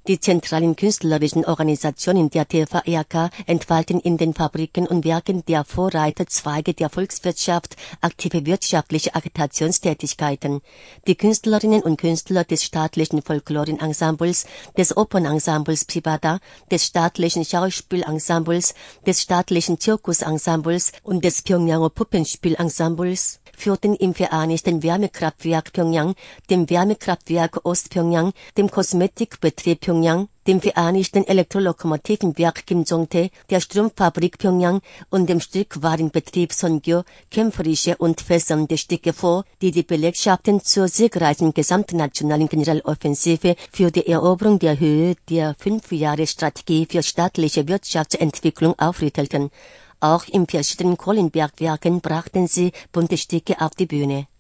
Die zentralen künstlerischen Organisationen der TVEAK entfalten in den Fabriken und Werken der Vorreiterzweige der Volkswirtschaft aktive wirtschaftliche Agitationstätigkeiten. Die Künstlerinnen und Künstler des staatlichen Folklorenensembles, des Opernensembles Privada, des staatlichen Schauspielensembles, des staatlichen Zirkusensembles und des Pyongyanger Puppenspielensembles führten im Vereinigten Wärmekraftwerk Pyongyang, dem Wärmekraftwerk Ostpyongyang, dem Kosmetikbetrieb Pyongyang, dem Vereinigten Elektrolokomotivenwerk Kim Jong-tae, der Strumpffabrik Pyongyang und dem Strickwarenbetrieb Songyo kämpferische und fesselnde Stücke vor, die die Belegschaften zur siegreichen gesamtnationalen Generaloffensive für die Eroberung der Höhe der 5-Jahre-Strategie für staatliche Wirtschaftsentwicklung aufrüttelten. Auch in verschiedenen Kohlenbergwerken brachten sie bunte Stücke auf die Bühne.